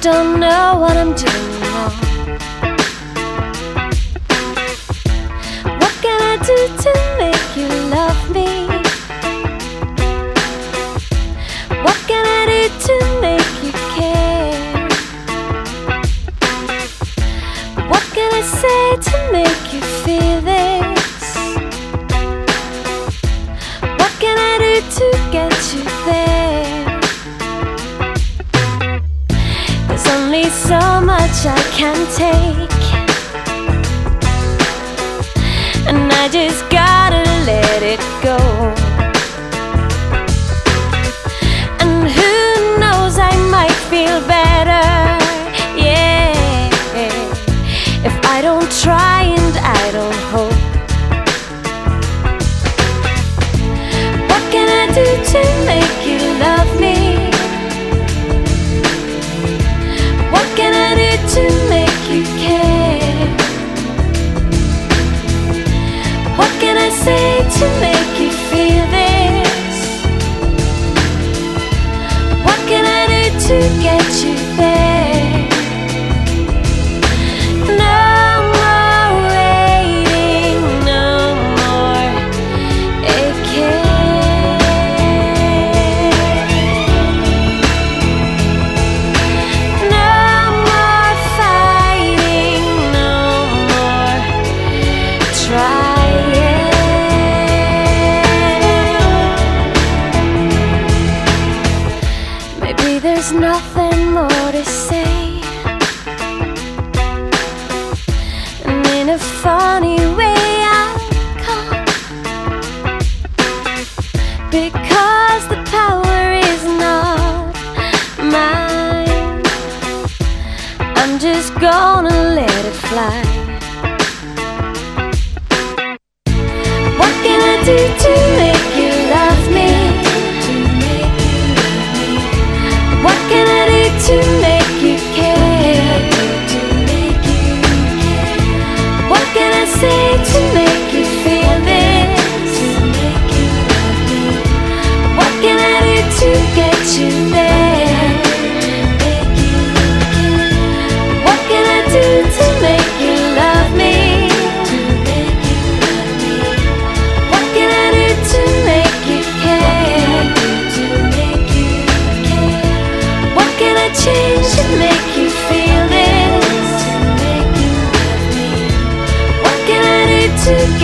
don't know what I'm doing wrong. What can I do to make you love me? What can I do to make you care? What can I say to make you feel this? What can I do to get you there? There's only so much I can take, and I just gotta let it go. And who knows, I might feel better, yeah, if I don't try and I don't hope. What can I do to make you love me? What can I do to make you care? What can I say to make you feel this? What can I do to get you there? No more waiting, no more aching. No more fighting, no more trying. Maybe there's nothing more to say, and in a funny way I'll come, because the power is not mine. I'm just gonna let it fly. What can I do to make you love me? What can I do to make you care? What can I say to make you feel this? What can I do to get you there? What can I do to make you love me? What can I do to make you care? What can I change to make you feel this? What can I do to